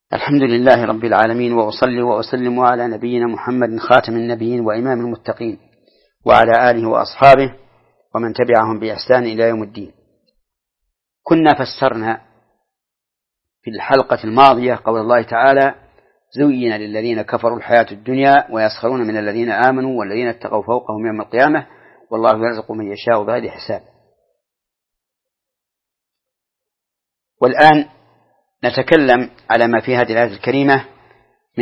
الحمد لله رب العالمين، وأصلي وأسلم على نبينا محمد خاتم النبيين وإمام المتقين وعلى آله وأصحابه ومن تبعهم بإحسان إلى يوم الدين. كنا فسرنا في الحلقة الماضية قول الله تعالى: زين للذين كفروا الحياة الدنيا ويسخرون من الذين آمنوا والذين اتقوا فوقهم يوم القيامة والله يرزق من يشاء بغير حساب. والآن نتكلم على ما في هذه الآية الكريمة من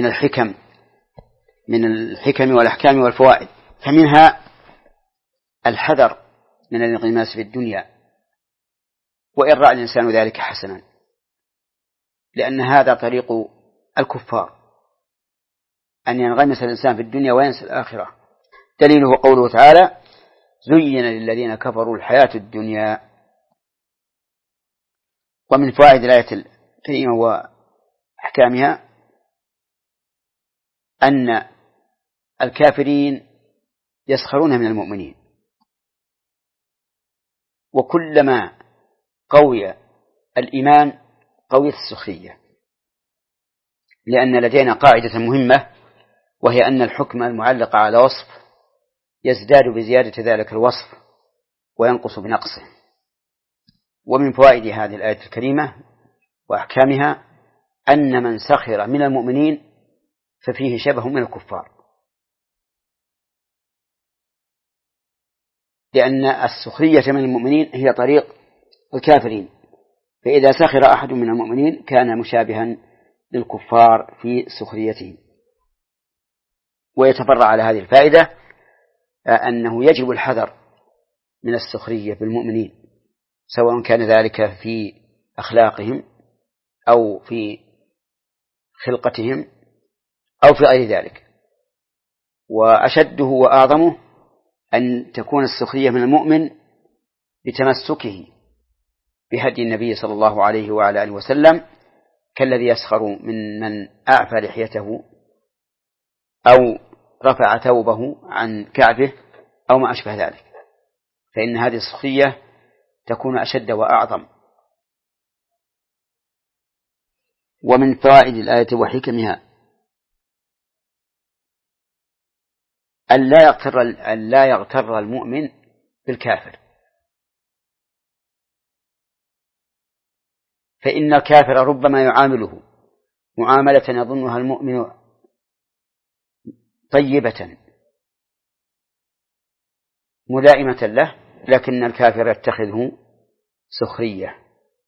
الحكم والأحكام والفوائد. فمنها الحذر من الانغماس في الدنيا، وإن رأى الإنسان ذلك حسنا، لأن هذا طريق الكفار، أن ينغمس الإنسان في الدنيا وينسى الآخرة. دليله قوله تعالى: زين للذين كفروا الحياة الدنيا. ومن فوائد الآية الكريمة وأحكامها أن الكافرين يسخرون من المؤمنين، وكلما قوي الإيمان قويت السخرية، لأن لدينا قاعدة مهمة، وهي أن الحكم المعلق على وصف يزداد بزيادة ذلك الوصف وينقص بنقصه. ومن فوائد هذه الآية الكريمة وأحكامها أن من سخر من المؤمنين ففيه شبه من الكفار، لأن السخرية من المؤمنين هي طريق الكافرين، فإذا سخر أحد من المؤمنين كان مشابها للكفار في سخريتهم. ويتفرع على هذه الفائدة أنه يجب الحذر من السخرية بالمؤمنين، سواء كان ذلك في أخلاقهم أو في خلقتهم أو في غير ذلك. وأشده وأعظمه أن تكون السخرية من المؤمن بتمسكه بهدي النبي صلى الله عليه وعلى آله وسلم، كالذي يسخر من أعفى لحيته أو رفع ثوبه عن كعبه أو ما أشبه ذلك، فإن هذه السخرية تكون أشد وأعظم. ومن فوائد الآية وحكمها أن لا يغتر المؤمن بالكافر، فإن الكافر ربما يعامله معاملة يظنها المؤمن طيبة ملائمة له، لكن الكافر يتخذه سخرية،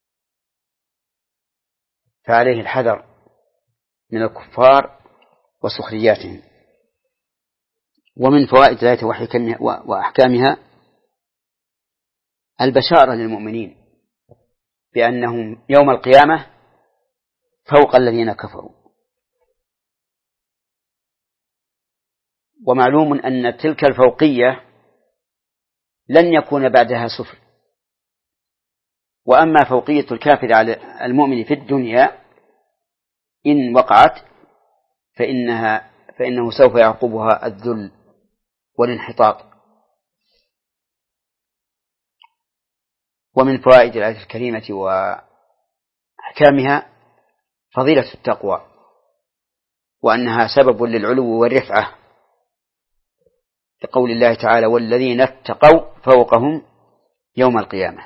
فعليه الحذر من الكفار وسخرياتهم. ومن فوائد الآية وأحكامها البشارة للمؤمنين بأنهم يوم القيامة فوق الذين كفروا. ومعلوم أن تلك الفوقية لن يكون بعدها سفل. وأما فوقية الكافر على المؤمن في الدنيا إن وقعت فإنه سوف يعقبها الذل والانحطاط. ومن فوائد الآية الكريمة وأحكامها فضيلة التقوى، وأنها سبب للعلو والرفعة، لقول الله تعالى: والذين اتقوا فوقهم يوم القيامة.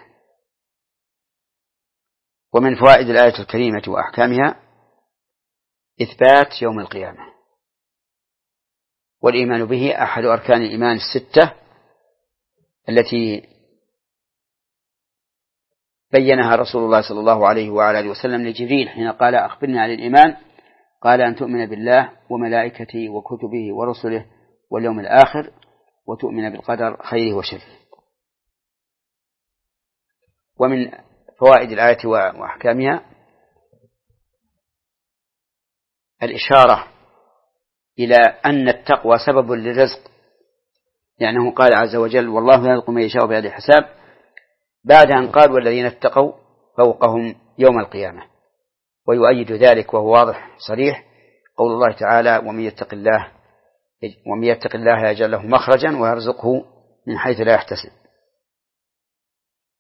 ومن فوائد الآية الكريمة وأحكامها إثبات يوم القيامة، والإيمان به أحد أركان الإيمان الستة التي بينها رسول الله صلى الله عليه وعلى آله وسلم لجبريل حين قال: أخبرني عن الإيمان، قال: أن تؤمن بالله وملائكته وكتبه ورسله واليوم الآخر وتؤمن بالقدر خيره وشره. ومن فوائد الآية وأحكامها الإشارة إلى أن التقوى سبب للرزق، لأنه قال عز وجل: والله يرزق من يشاء بغير حساب، بعد أن قال: والذين اتقوا فوقهم يوم القيامة. ويؤيد ذلك وهو واضح صريح قول الله تعالى: ومن يتق الله يجعل له مخرجا ويرزقه من حيث لا يحتسب.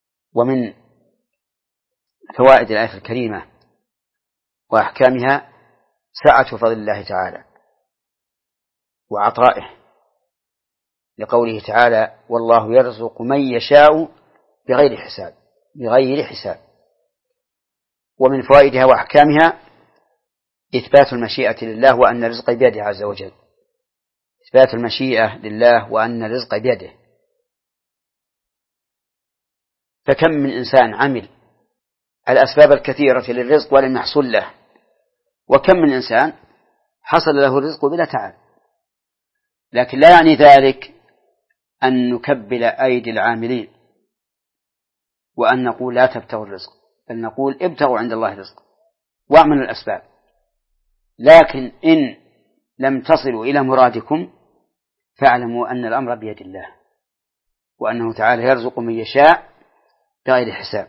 ومن فوائد الآية الكريمة وأحكامها سعة فضل الله تعالى وعطائه، لقوله تعالى: والله يرزق من يشاء بغير حساب. ومن فوائدها وأحكامها إثبات المشيئة لله وأن الرزق بيده عز وجل، إثبات المشيئة لله وأن الرزق بيده. فكم من إنسان عمل الأسباب الكثيرة للرزق ولم يحصل له، وكم من إنسان حصل له الرزق بلا تعب. لكن لا يعني ذلك أن نكبل أيدي العاملين وأن نقول لا تبتغوا الرزق، بل نقول ابتغوا عند الله الرزق واعملوا الأسباب، لكن إن لم تصلوا إلى مرادكم فاعلموا أن الأمر بيد الله، وأنه تعالى يرزق من يشاء بغير حساب.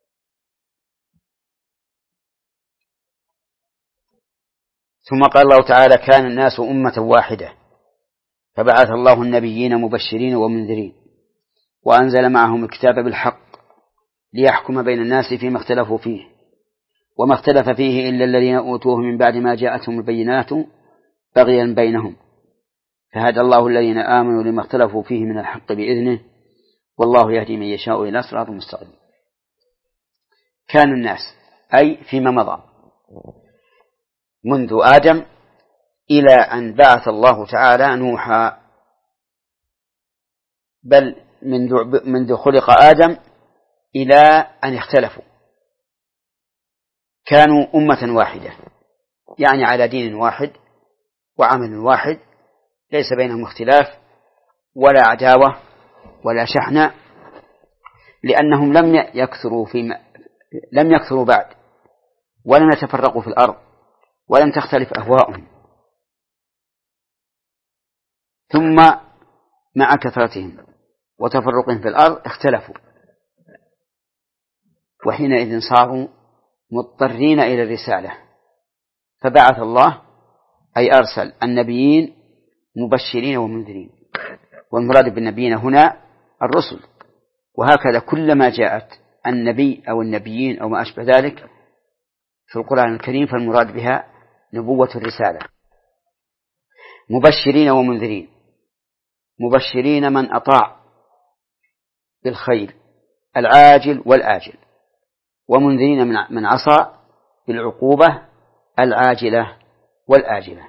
ثم قال الله تعالى: كان الناس أمة واحدة فبعث الله النبيين مبشرين ومنذرين وأنزل معهم الكتاب بالحق ليحكم بين الناس فيما اختلفوا فيه وما اختلف فيه إلا الذين أوتوه من بعد ما جاءتهم البينات بغيا بينهم فهدى الله الذين آمنوا لما اختلفوا فيه من الحق بإذنه والله يهدي من يشاء إلى صراط مستقيم. كان الناس أي فيما مضى منذ آدم إلى أن بعث الله تعالى نوحا، بل منذ خلق آدم إلى أن اختلفوا كانوا أمة واحدة، يعني على دين واحد وعمل واحد، ليس بينهم اختلاف ولا عداوة ولا شحنة، لأنهم لم يكثروا بعد، ولم يتفرقوا في الأرض، ولم تختلف أهواؤهم. ثم مع كثرتهم وتفرقهم في الأرض اختلفوا، وحينئذ صاروا مضطرين إلى الرسالة، فبعث الله أي أرسل النبيين مبشرين ومنذرين، والمراد بالنبيين هنا الرسل، وهكذا كلما جاءت النبي أو النبيين أو ما أشبه ذلك في القرآن الكريم فالمراد بها نبوة الرسالة. مبشرين ومنذرين، مبشرين من أطاع بالخير العاجل والآجل، ومنذرين من عصى بالعقوبة العاجلة والآجلة.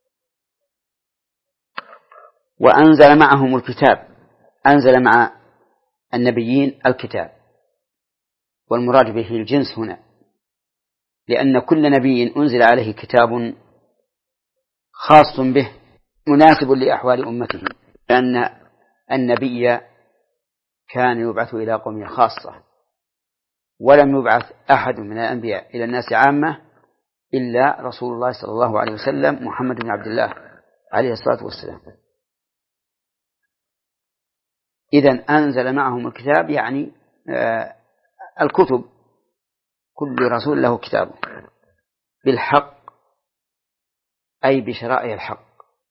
وأنزل معهم الكتاب، أنزل مع النبيين الكتاب، والمراد به الجنس هنا، لأن كل نبي أنزل عليه كتاب خاص به مناسب لأحوال أمته، لأن النبي كان يبعث إلى قوم خاصة، ولم يبعث أحد من الأنبياء إلى الناس عامة إلا رسول الله صلى الله عليه وسلم محمد بن عبد الله عليه الصلاة والسلام. إذن أنزل معهم الكتاب يعني الكتب، كل رسول له كتابه بالحق أي بشرائع الحق،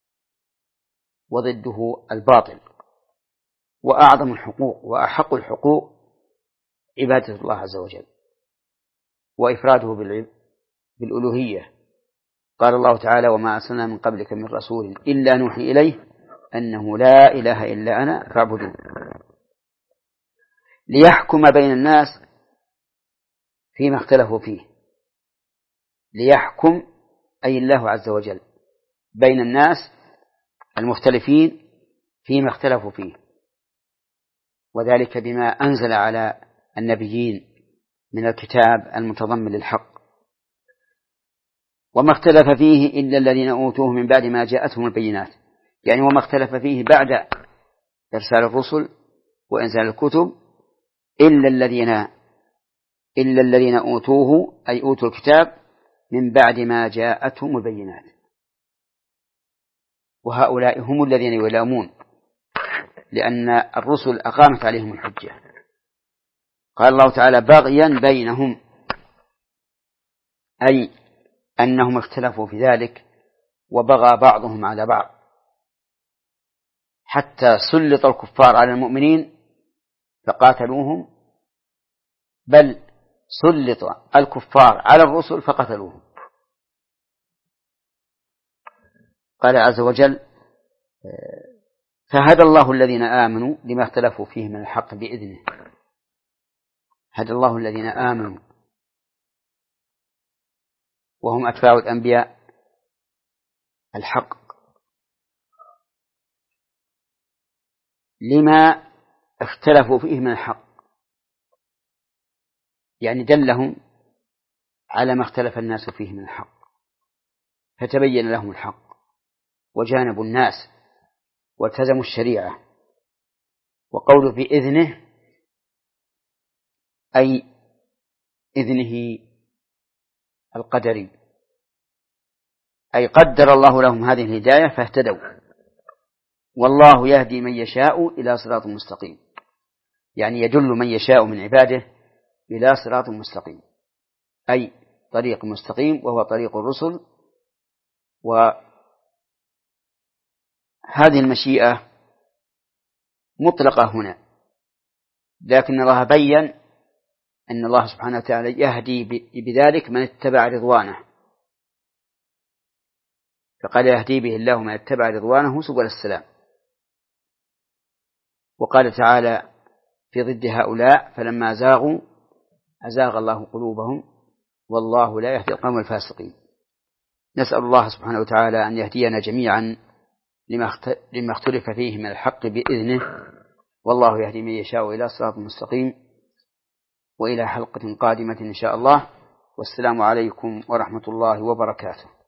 وضده الباطل. وأعظم الحقوق وأحق الحقوق عبادة الله عز وجل وإفراده بالألوهية. قال الله تعالى: وما أرسلنا من قبلك من رسول إلا نوحي إليه أنه لا إله إلا أنا فاعبدون. ليحكم بين الناس فيما اختلفوا فيه، ليحكم أي الله عز وجل بين الناس المختلفين فيما اختلفوا فيه، وذلك بما أنزل على النبيين من الكتاب المتضمن للحق. وما اختلف فيه إلا الذين أوتوه من بعد ما جاءتهم البينات، يعني وما اختلف فيه بعد إرسال الرسل وإنزال الكتب إلا الذين أوتوه أي أوتوا الكتاب من بعد ما جاءتهم البينات، وهؤلاء هم الذين يلامون، لأن الرسل أقامت عليهم الحجة. قال الله تعالى: بغيا بينهم، أي أنهم اختلفوا في ذلك وبغى بعضهم على بعض، حتى سلط الكفار على المؤمنين فقاتلوهم، بل سلط الكفار على الرسل فقتلوهم. قال عز وجل فهدى الله الذين آمنوا لما اختلفوا فيه من الحق بإذنه. هدى الله الذين آمنوا وهم أتباع الأنبياء الحق لما اختلفوا فيه من الحق، يعني دلهم على ما اختلف الناس فيه من الحق فتبين لهم الحق وجانبوا الناس والتزموا الشريعة. وقوله بإذنه أي إذنه القدري، أي قدر الله لهم هذه الهداية فاهتدوا. والله يهدي من يشاء إلى صراط مستقيم، يعني يدل من يشاء من عباده إلى صراط مستقيم، أي طريق مستقيم وهو طريق الرسل. وهذه المشيئة مطلقة هنا، لكن الله بين أن الله سبحانه وتعالى يهدي بذلك من اتبع رضوانه، فقال يهدي به الله من اتبع رضوانه سبل السلام. وقال تعالى في ضد هؤلاء فلما زاغوا أزاغ الله قلوبهم والله لا يهدي القوم الفاسقين. نسأل الله سبحانه وتعالى أن يهدينا جميعا لما اختلف فيه من الحق بإذنه، والله يهدي من يشاء إلى صراط مستقيم. وإلى حلقة قادمة إن شاء الله، والسلام عليكم ورحمة الله وبركاته.